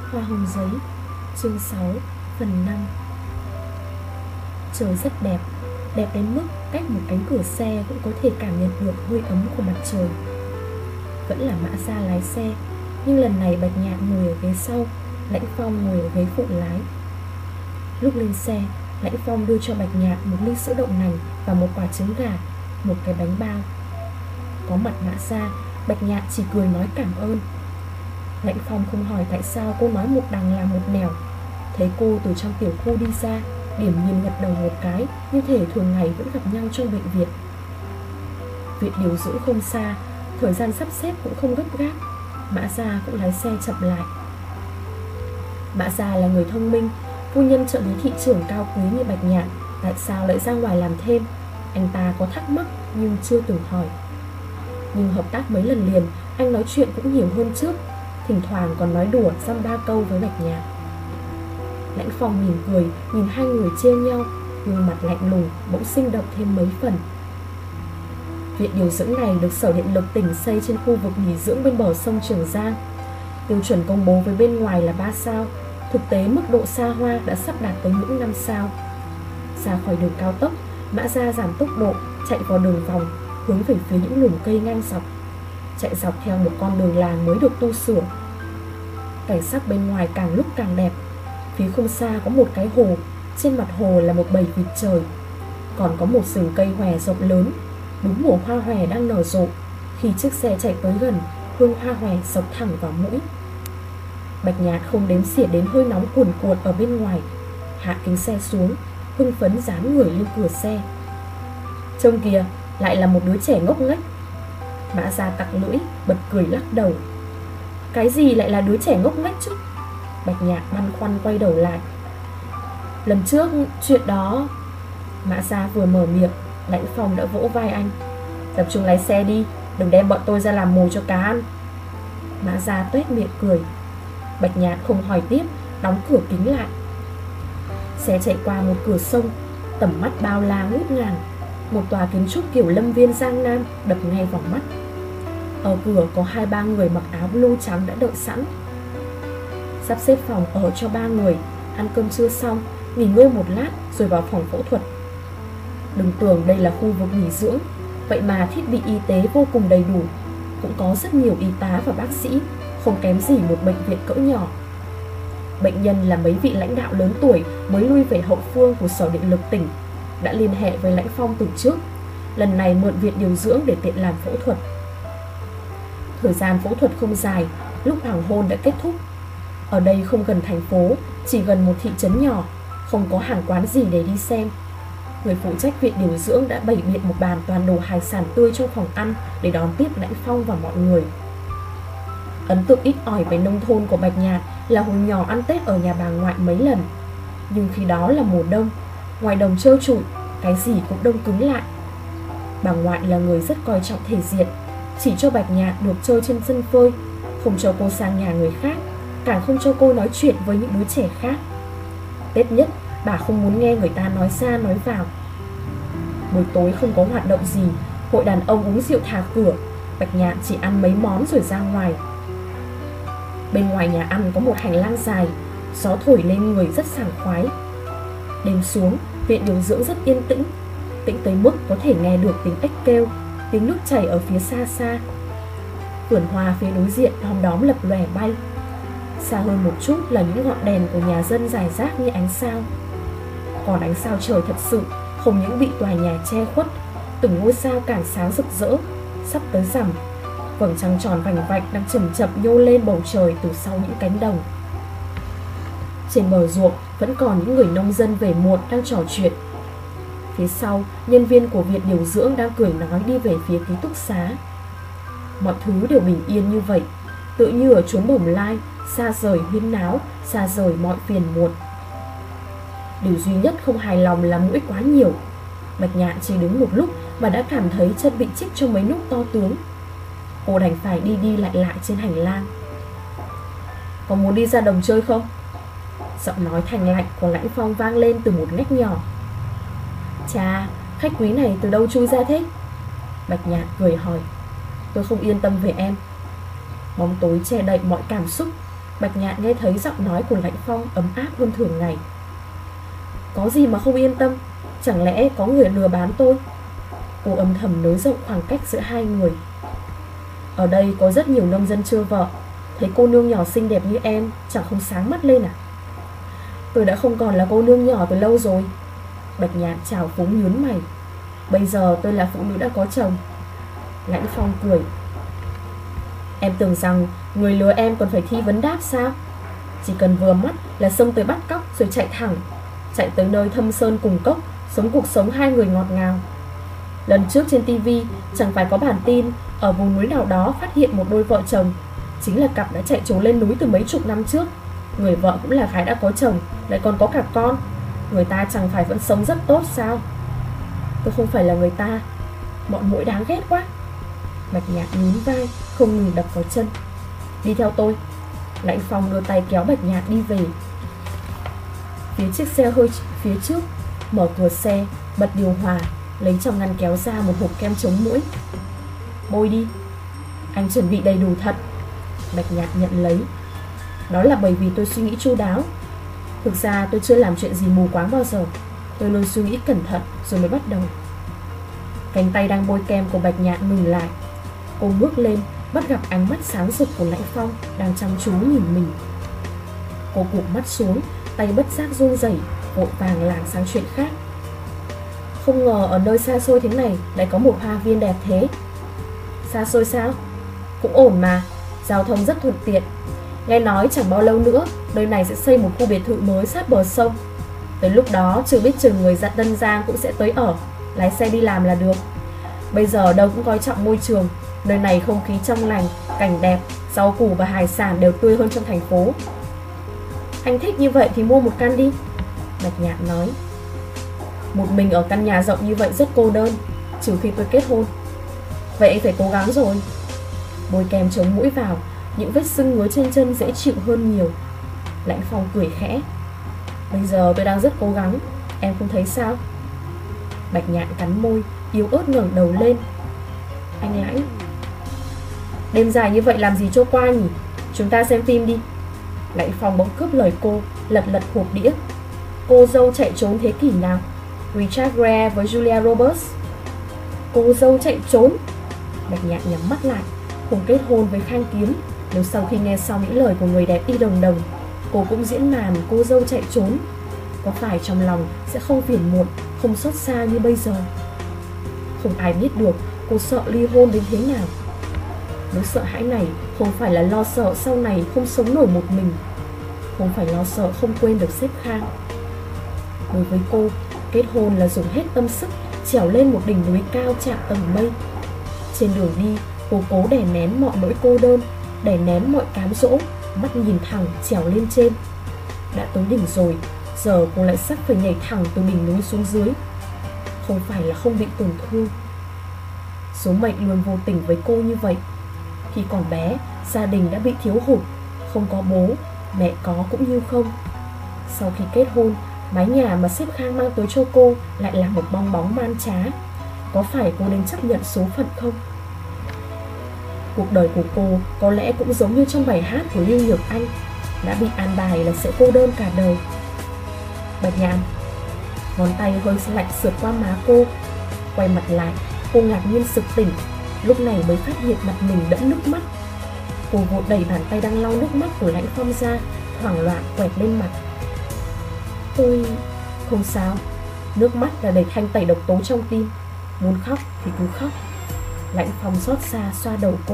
Hoa hồng giấy, chương 6, phần 5. Trời rất đẹp, đẹp đến mức cách một cánh cửa xe cũng có thể cảm nhận được hơi ấm của mặt trời. Vẫn là Mã Gia lái xe, nhưng lần này Bạch Nhạn ngồi ở ghế sau, Lãnh Phong ngồi ở ghế phụ lái. Lúc lên xe, Lãnh Phong đưa cho Bạch Nhạn một ly sữa đậu nành và một quả trứng gà, một cái bánh bao. Có mặt Mã Gia, Bạch Nhạn chỉ cười nói cảm ơn. Lãnh Phong không hỏi tại sao cô nói một đằng làm một nẻo. Thấy cô từ trong tiểu khu đi ra, điểm nhìn gật đầu một cái, như thể thường ngày vẫn gặp nhau trong bệnh viện. Viện điều dưỡng không xa, thời gian sắp xếp cũng không gấp gáp. Mã Gia cũng lái xe chậm lại. Mã Gia là người thông minh, phu nhân trợ lý thị trưởng cao quý như Bạch Nhạn tại sao lại ra ngoài làm thêm, anh ta có thắc mắc nhưng chưa từng hỏi. Nhưng hợp tác mấy lần liền, anh nói chuyện cũng nhiều hơn trước, thỉnh thoảng còn nói đùa dăm ba câu với Bạch Nhạn. Lãnh Phong mỉm cười, nhìn hai người trêu nhau, gương mặt lạnh lùng bỗng sinh động thêm mấy phần. Viện điều dưỡng này được Sở Điện lực tỉnh xây trên khu vực nghỉ dưỡng bên bờ sông Trường Giang. Tiêu chuẩn công bố với bên ngoài là 3 sao, thực tế mức độ xa hoa đã sắp đạt tới ngưỡng 5 sao. Ra khỏi đường cao tốc, Mã Gia giảm tốc độ, chạy vào đường vòng, hướng về phía những lùm cây ngang dọc, chạy dọc theo một con đường làng mới được tu sửa. Cảnh sắc bên ngoài càng lúc càng đẹp. Phía không xa có một cái hồ, trên mặt hồ là một bầy vịt trời, còn có một rừng cây hòe rộng lớn. Đúng mùa hoa hòe đang nở rộ. Khi chiếc xe chạy tới gần, hương hoa hòe sộc thẳng vào mũi. Bạch Nhạn không đếm xỉa đến hơi nóng cuồn cuộn ở bên ngoài, hạ kính xe xuống, hưng phấn dán người lên cửa xe. Trông kìa, lại là một đứa trẻ ngốc nghếch. Mã Gia tặc lưỡi, bật cười lắc đầu. Cái gì lại là đứa trẻ ngốc nghếch chứ? Bạch Nhạn băn khoăn quay đầu lại. Lần trước chuyện đó. Mã Gia vừa mở miệng, Lãnh Phong đã vỗ vai anh. Tập trung lái xe đi, đừng đem bọn tôi ra làm mồi cho cá ăn. Mã Gia tuét miệng cười. Bạch Nhạn không hỏi tiếp, đóng cửa kính lại. Xe chạy qua một cửa sông, tầm mắt bao la ngút ngàn. Một tòa kiến trúc kiểu lâm viên Giang Nam đập ngay vào mắt. Ở cửa có 2-3 người mặc áo blue trắng đã đợi sẵn. Sắp xếp phòng ở cho 3 người, ăn cơm trưa xong, nghỉ ngơi một lát rồi vào phòng phẫu thuật. Đừng tưởng đây là khu vực nghỉ dưỡng, vậy mà thiết bị y tế vô cùng đầy đủ. Cũng có rất nhiều y tá và bác sĩ, không kém gì một bệnh viện cỡ nhỏ. Bệnh nhân là mấy vị lãnh đạo lớn tuổi mới lui về hậu phương của Sở Điện lực tỉnh, đã liên hệ với Lãnh Phong từ trước, lần này mượn viện điều dưỡng để tiện làm phẫu thuật. Thời gian phẫu thuật không dài, lúc hoàng hôn đã kết thúc. Ở đây không gần thành phố, chỉ gần một thị trấn nhỏ, không có hàng quán gì để đi xem. Người phụ trách viện điều dưỡng đã bày biện một bàn toàn đồ hải sản tươi trong phòng ăn để đón tiếp Lãnh Phong và mọi người. Ấn tượng ít ỏi về nông thôn của Bạch Nhạn là hồi nhỏ ăn Tết ở nhà bà ngoại mấy lần. Nhưng khi đó là mùa đông, ngoài đồng trơ trụi, cái gì cũng đông cứng lại. Bà ngoại là người rất coi trọng thể diện, chỉ cho Bạch Nhạn được chơi trên sân phơi, không cho cô sang nhà người khác, càng không cho cô nói chuyện với những đứa trẻ khác. Tết nhất, bà không muốn nghe người ta nói ra nói vào. Buổi tối không có hoạt động gì, hội đàn ông uống rượu thả cửa, Bạch Nhạn chỉ ăn mấy món rồi ra ngoài. Bên ngoài nhà ăn có một hành lang dài, gió thổi lên người rất sảng khoái. Đêm xuống, viện điều dưỡng rất yên tĩnh, tĩnh tới mức có thể nghe được tiếng ếch kêu, tiếng nước chảy ở phía xa xa. Vườn hoa phía đối diện đom đóm lập lòe bay. Xa hơn một chút là những ngọn đèn của nhà dân rải rác như ánh sao. Còn ánh sao trời thật sự không những bị tòa nhà che khuất, từng ngôi sao càng sáng rực rỡ. Sắp tới rằm, vầng trăng tròn vành vạch đang chậm chậm nhô lên bầu trời từ sau những cánh đồng. Trên bờ ruộng vẫn còn những người nông dân về muộn đang trò chuyện. Phía sau, nhân viên của viện điều dưỡng đang cười nói đi về phía ký túc xá. Mọi thứ đều bình yên như vậy, tựa như ở chốn bồng lai, xa rời huyên náo, xa rời mọi phiền muộn. Điều duy nhất không hài lòng là mũi quá nhiều. Bạch Nhạn chỉ đứng một lúc mà đã cảm thấy chân bị chích cho mấy nút to tướng. Cô đành phải đi đi lại lại trên hành lang. Có muốn đi ra đồng chơi không? Giọng nói thành lạnh của Lãnh Phong vang lên từ một ngách nhỏ. Chà, khách quý này từ đâu chui ra thế? Bạch Nhạn cười hỏi. Tôi không yên tâm về em. Bóng tối che đậy mọi cảm xúc. Bạch Nhạn nghe thấy giọng nói của Lãnh Phong ấm áp hơn thường ngày. Có gì mà không yên tâm, chẳng lẽ có người lừa bán tôi? Cô âm thầm nới rộng khoảng cách giữa hai người. Ở đây có rất nhiều nông dân chưa vợ, thấy cô nương nhỏ xinh đẹp như em chẳng không sáng mắt lên à? Tôi đã không còn là cô nương nhỏ từ lâu rồi. Bạch Nhạn trào phúng nhướng mày. Bây giờ tôi là phụ nữ đã có chồng. Lãnh Phong cười. Em tưởng rằng người lừa em còn phải thi vấn đáp sao? Chỉ cần vừa mắt là xông tới bắt cóc rồi chạy thẳng, chạy tới nơi thâm sơn cùng cốc, sống cuộc sống hai người ngọt ngào. Lần trước trên tivi chẳng phải có bản tin ở vùng núi nào đó phát hiện một đôi vợ chồng, chính là cặp đã chạy trốn lên núi từ mấy chục năm trước. Người vợ cũng là gái đã có chồng, lại còn có cả con. Người ta chẳng phải vẫn sống rất tốt sao? Tôi không phải là người ta. Bọn muỗi đáng ghét quá. Bạch Nhạn nhún vai, không ngừng đập vào chân. Đi theo tôi. Lãnh Phong đưa tay kéo Bạch Nhạn đi về. Phía chiếc xe hơi phía trước, mở cửa xe, bật điều hòa, lấy trong ngăn kéo ra một hộp kem chống muỗi. Bôi đi. Anh chuẩn bị đầy đủ thật. Bạch Nhạn nhận lấy. Đó là bởi vì tôi suy nghĩ chu đáo. Thực ra tôi chưa làm chuyện gì mù quáng bao giờ. Tôi luôn suy nghĩ cẩn thận rồi mới bắt đầu. Cánh tay đang bôi kem của Bạch Nhạn ngừng lại. Cô bước lên, bắt gặp ánh mắt sáng rực của Lãnh Phong đang chăm chú nhìn mình. Cô cụp mắt xuống, tay bất giác run rẩy, vội vàng lảng sang chuyện khác. Không ngờ ở nơi xa xôi thế này lại có một hoa viên đẹp thế. Xa xôi sao? Cũng ổn mà, giao thông rất thuận tiện. Nghe nói chẳng bao lâu nữa nơi này sẽ xây một khu biệt thự mới sát bờ sông. Tới lúc đó chưa biết chừng người dân Tân Giang cũng sẽ tới ở, lái xe đi làm là được. Bây giờ đâu cũng coi trọng môi trường. Nơi này không khí trong lành, cảnh đẹp, rau củ và hải sản đều tươi hơn trong thành phố. Anh thích như vậy thì mua một căn đi. Bạch Nhạn nói. Một mình ở căn nhà rộng như vậy rất cô đơn, trừ khi tôi kết hôn. Vậy anh phải cố gắng rồi. Bôi kem chống mũi vào, những vết sưng ngứa trên chân dễ chịu hơn nhiều. Lãnh Phong cười khẽ. Bây giờ tôi đang rất cố gắng, em không thấy sao? Bạch Nhạn cắn môi, yếu ớt ngẩng đầu lên. Anh Lãnh, đêm dài như vậy làm gì cho qua nhỉ? Chúng ta xem phim đi. Lãnh Phong bỗng cướp lời cô, lật hộp đĩa. Cô dâu chạy trốn thế kỷ nào? Richard Gere với Julia Roberts. Cô dâu chạy trốn? Bạch Nhạn nhắm mắt lại. Cùng kết hôn với Khang Kiếm. Nếu sau khi nghe xong những lời của người đẹp Y Đồng Đồng, cô cũng diễn màn cô dâu chạy trốn, có phải trong lòng sẽ không phiền muộn, không xót xa như bây giờ? Không ai biết được cô sợ ly hôn đến thế nào. Nỗi sợ hãi này không phải là lo sợ sau này không sống nổi một mình, không phải lo sợ không quên được sếp Khang. Đối với cô, kết hôn là dùng hết tâm sức trèo lên một đỉnh núi cao chạm tầng mây. Trên đường đi, cô cố đè nén mọi nỗi cô đơn, đè nén mọi cám dỗ, mắt nhìn thẳng trèo lên trên. Đã tới đỉnh rồi, giờ cô lại sắp phải nhảy thẳng từ đỉnh núi xuống dưới. Không phải là không bị tổn thương, số mệnh luôn vô tình với cô như vậy. Khi còn bé, gia đình đã bị thiếu hụt, không có bố, mẹ có cũng như không. Sau khi kết hôn, mái nhà mà sếp Khang mang tới cho cô lại là một bong bóng man trá. Có phải cô nên chấp nhận số phận không? Cuộc đời của cô có lẽ cũng giống như trong bài hát của Lưu Nhược Anh, đã bị an bài là sẽ cô đơn cả đời. Bạch Nhạn, ngón tay hơi lạnh sượt qua má cô. Quay mặt lại, cô ngạc nhiên sực tỉnh, lúc này mới phát hiện mặt mình đẫm nước mắt. Cô vội đẩy bàn tay đang lau nước mắt của Lãnh Phong ra, hoảng loạn quẹt lên mặt. Tôi... không sao. Nước mắt là để thanh tẩy độc tố trong tim. Muốn khóc thì cứ khóc. Lãnh Phong xót xa xoa đầu cô.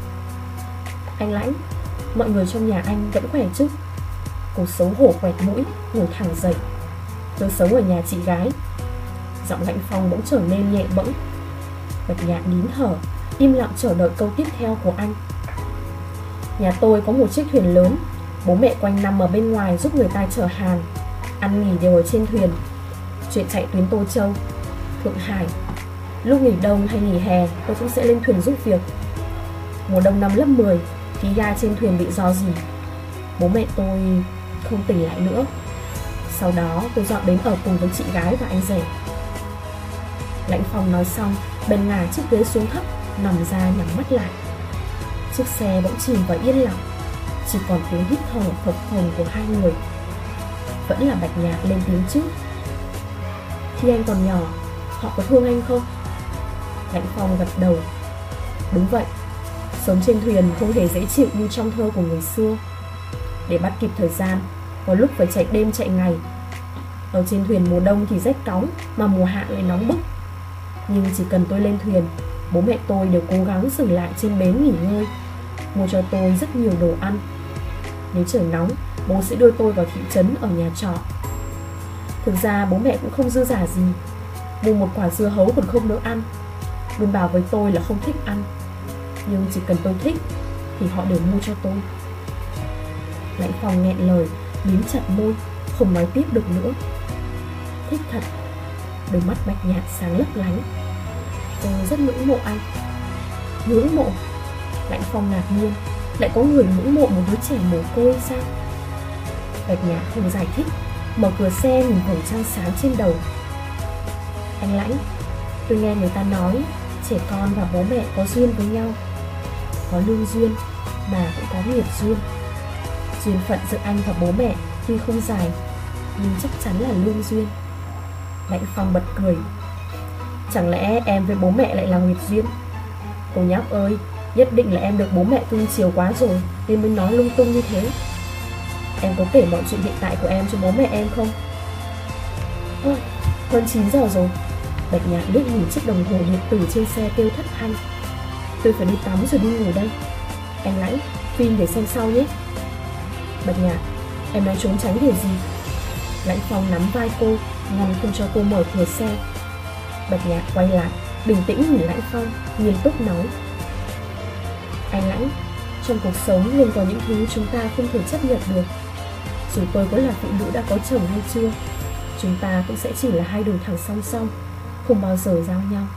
Anh Lãnh, mọi người trong nhà anh vẫn khỏe chứ? Cô xấu hổ quẹt mũi, ngồi thẳng dậy. Tôi sống ở nhà chị gái. Giọng Lãnh Phong bỗng trở nên nhẹ bẫng. Bạch Nhạn nín thở, im lặng chờ đợi câu tiếp theo của anh. Nhà tôi có một chiếc thuyền lớn. Bố mẹ quanh năm ở bên ngoài giúp người ta chở hàng, ăn nghỉ đều ở trên thuyền. Chuyện chạy tuyến Tô Châu, Thượng Hải. Lúc nghỉ đông hay nghỉ hè tôi cũng sẽ lên thuyền giúp việc. Mùa đông năm lớp 10, khí ga trên thuyền bị rò rỉ. Bố mẹ tôi không tỉnh lại nữa. Sau đó tôi dọn đến ở cùng với chị gái và anh rể. Lãnh Phong nói xong, bèn ngả chiếc ghế xuống thấp, nằm ra nhắm mắt lại. Chiếc xe bỗng chìm vào yên lặng. chỉ còn tiếng hít thở phập phồng của hai người. Vẫn là Bạch Nhạc lên tiếng trước. Khi anh còn nhỏ, họ có thương anh không? Lãnh Phong gật đầu. Đúng vậy, sống trên thuyền không hề dễ chịu như trong thơ của người xưa. Để bắt kịp thời gian, có lúc phải chạy đêm chạy ngày. Ở trên thuyền mùa đông thì rét cóng, mà mùa hạ lại nóng bức. Nhưng chỉ cần tôi lên thuyền, bố mẹ tôi đều cố gắng dừng lại trên bến nghỉ ngơi, mua cho tôi rất nhiều đồ ăn. Nếu trời nóng, bố sẽ đưa tôi vào thị trấn ở nhà trọ. Thực ra bố mẹ cũng không dư dả gì, mua một quả dưa hấu còn không nỡ ăn, luôn bảo với tôi là không thích ăn. Nhưng chỉ cần tôi thích thì họ đều mua cho tôi. Lãnh Phong nghẹn lời, mím chặt môi, không nói tiếp được nữa. Thích thật. Đôi mắt Bạch Nhạc sáng lấp lánh. Tôi rất ngưỡng mộ anh. Ngưỡng mộ? Lãnh Phong ngạc nhiên. Lại có người ngưỡng mộ một đứa trẻ mồ côi sao? Bạch Nhạc không giải thích, mở cửa xe nhìn vầng trăng sáng trên đầu. Anh Lãnh, tôi nghe người ta nói trẻ con và bố mẹ có duyên với nhau. Có lương duyên mà cũng có nghiệp duyên. Duyên phận giữa anh và bố mẹ tuy không dài, nhưng chắc chắn là lương duyên. Lãnh Phong bật cười. Chẳng lẽ em với bố mẹ lại là nghiệp duyên? Cô nhóc ơi, nhất định là em được bố mẹ cưng chiều quá rồi nên mới nói lung tung như thế. Em có kể mọi chuyện hiện tại của em cho bố mẹ em không? Ôi, hơn 9 giờ rồi. Bạch Nhạc liếc nhìn chiếc đồng hồ điện tử trên xe kêu thất thanh. Tôi phải đi tắm rồi đi ngủ đây. Anh Lãnh, phim để xem sau nhé. Bạch Nhạc, em đang trốn tránh điều gì? Lãnh Phong nắm vai cô, ngăn không cho cô mở cửa xe. Bạch Nhạc quay lại, bình tĩnh nhìn Lãnh Phong, nghiêm túc nói. Anh Lãnh, trong cuộc sống luôn có những thứ chúng ta không thể chấp nhận được. Dù tôi có là phụ nữ đã có chồng hay chưa, chúng ta cũng sẽ chỉ là hai đường thẳng song song, không bao giờ giao nhau.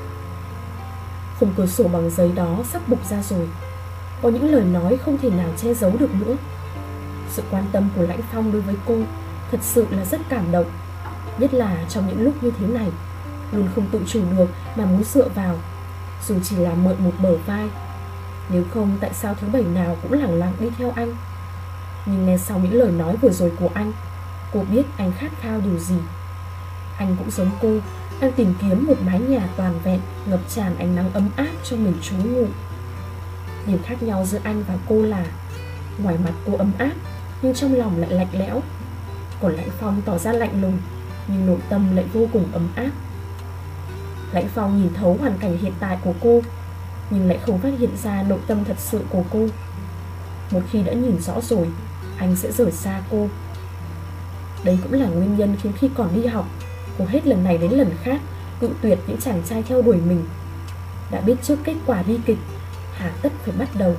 Khung cửa sổ bằng giấy đó sắp bục ra rồi. Có những lời nói không thể nào che giấu được nữa. Sự quan tâm của Lãnh Phong đối với cô thật sự là rất cảm động. Nhất là trong những lúc như thế này, luôn không tự chủ được mà muốn dựa vào, dù chỉ là mượn một bờ vai. Nếu không tại sao thứ bảy nào cũng lẳng lặng đi theo anh. Nhưng nghe sau những lời nói vừa rồi của anh, cô biết anh khát khao điều gì. Anh cũng giống cô, đang tìm kiếm một mái nhà toàn vẹn, ngập tràn ánh nắng ấm áp cho mình trú ngụ. Điểm khác nhau giữa anh và cô là ngoài mặt cô ấm áp, nhưng trong lòng lại lạnh lẽo. Còn Lãnh Phong tỏ ra lạnh lùng, nhưng nội tâm lại vô cùng ấm áp. Lãnh Phong nhìn thấu hoàn cảnh hiện tại của cô, nhưng lại không phát hiện ra nội tâm thật sự của cô. Một khi đã nhìn rõ rồi, anh sẽ rời xa cô. Đấy cũng là nguyên nhân khiến khi còn đi học, cô hết lần này đến lần khác cự tuyệt những chàng trai theo đuổi mình. Đã biết trước kết quả bi kịch, hà tất phải bắt đầu.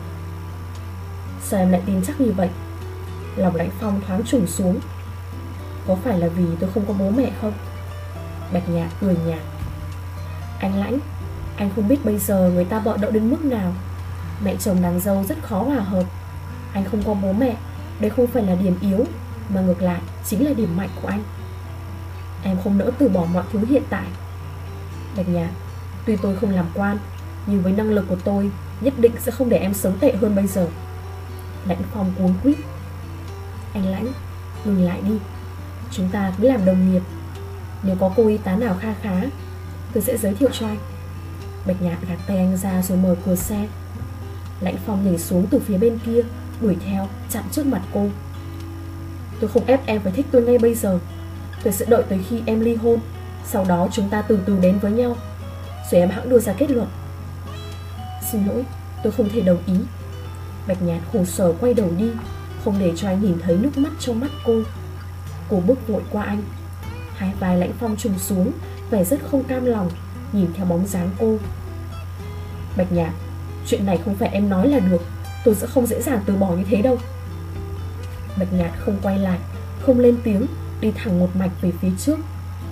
Sao em lại tin chắc như vậy? Lòng Lãnh Phong thoáng trùng xuống. Có phải là vì tôi không có bố mẹ không? Bạch Nhạc cười nhạt. Anh Lãnh, anh không biết bây giờ người ta bợ đậu đến mức nào. Mẹ chồng nàng dâu rất khó hòa hợp. Anh không có bố mẹ, đây không phải là điểm yếu, mà ngược lại chính là điểm mạnh của anh. Em không nỡ từ bỏ mọi thứ hiện tại. Bạch Nhạc, tuy tôi không làm quan, nhưng với năng lực của tôi nhất định sẽ không để em sống tệ hơn bây giờ. Lãnh Phong cuống quýt. Anh Lãnh, ngừng lại đi. Chúng ta cứ làm đồng nghiệp. Nếu có cô y tá nào kha khá, tôi sẽ giới thiệu cho anh. Bạch Nhạc gạt tay anh ra rồi mở cửa xe. Lãnh Phong nhảy xuống từ phía bên kia, đuổi theo, chặn trước mặt cô. Tôi không ép em phải thích tôi ngay bây giờ. Tôi sẽ đợi tới khi em ly hôn, sau đó chúng ta từ từ đến với nhau, rồi em hẵng đưa ra kết luận. Xin lỗi, tôi không thể đồng ý. Bạch Nhạc khổ sở quay đầu đi, không để cho anh nhìn thấy nước mắt trong mắt cô. Cô bước vội qua anh. Hai vai Lãnh Phong trùng xuống, vẻ rất không cam lòng, nhìn theo bóng dáng cô. Bạch Nhạc, chuyện này không phải em nói là được. Tôi sẽ không dễ dàng từ bỏ như thế đâu. Bạch Nhạc không quay lại, không lên tiếng, đi thẳng một mạch về phía trước.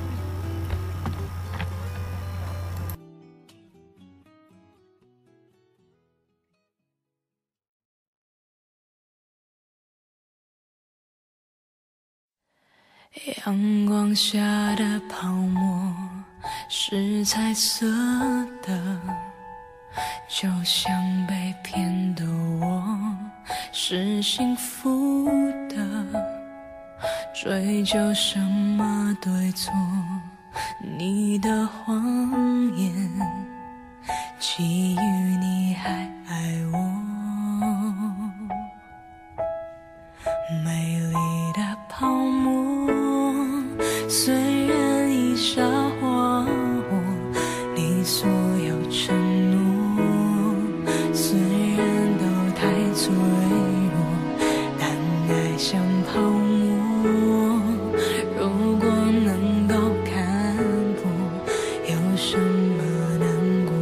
阳光下的泡沫是彩色的，就像被骗的我， 是幸福的，追究什么对错？你的谎言，基于你还爱我。美丽的泡沫，虽然已沙化我，你所有承诺，虽然都太脆弱，但爱像泡沫，如果能够看破，有什么难过？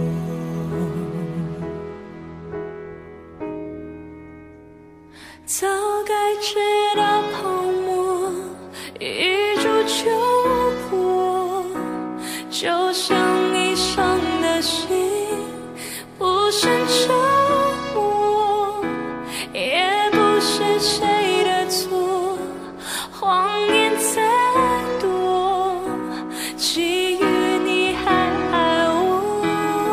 早该知道泡沫一触就破，就像你伤的心不是折磨，也不是谁的错，谎言再多，基于你还爱我。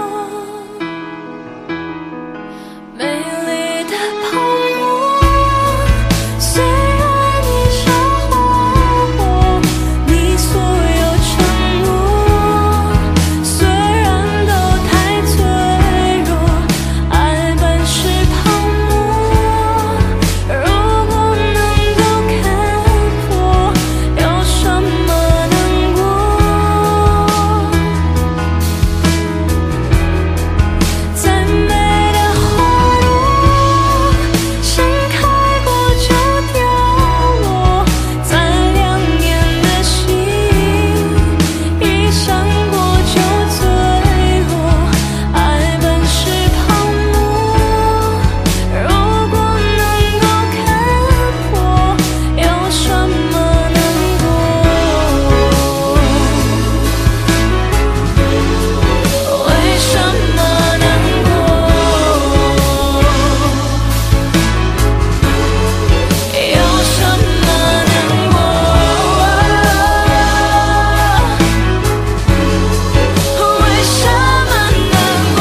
美丽的泡沫，虽然你伤我，你所有承诺，虽然都太脆弱，爱本是泡沫，如果能够看破，有什么难过？再美的花朵，盛开过就凋落，再亮眼的星，一闪过就坠落。爱本是泡沫，如果能够看破，有什么难过？为什么难过？有什么难过？为什么难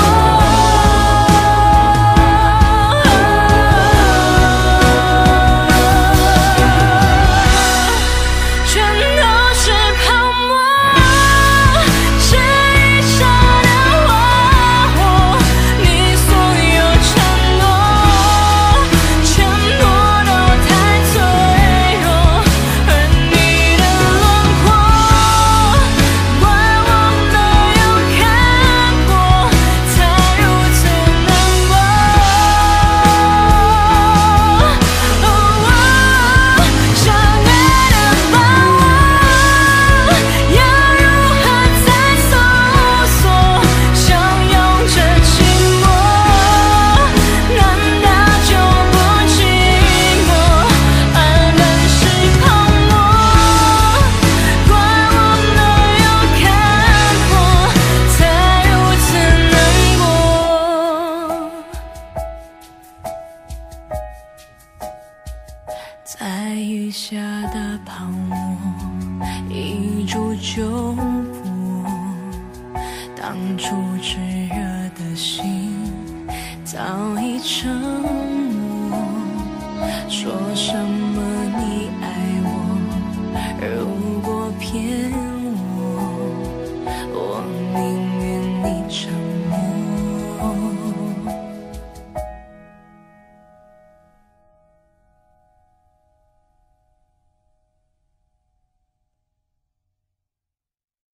过？全都是泡沫，是一刹的花火，你所有承诺，全部都太脆弱，而你的轮廓，怪我没有看破，才如此难过。相爱的把握，要如何再搜索？相拥着寂寞，难道就不寂寞？爱本是泡沫，怪我没有看破，才如此难过。在雨下的泡沫，一触就破，当初炙热的心早已成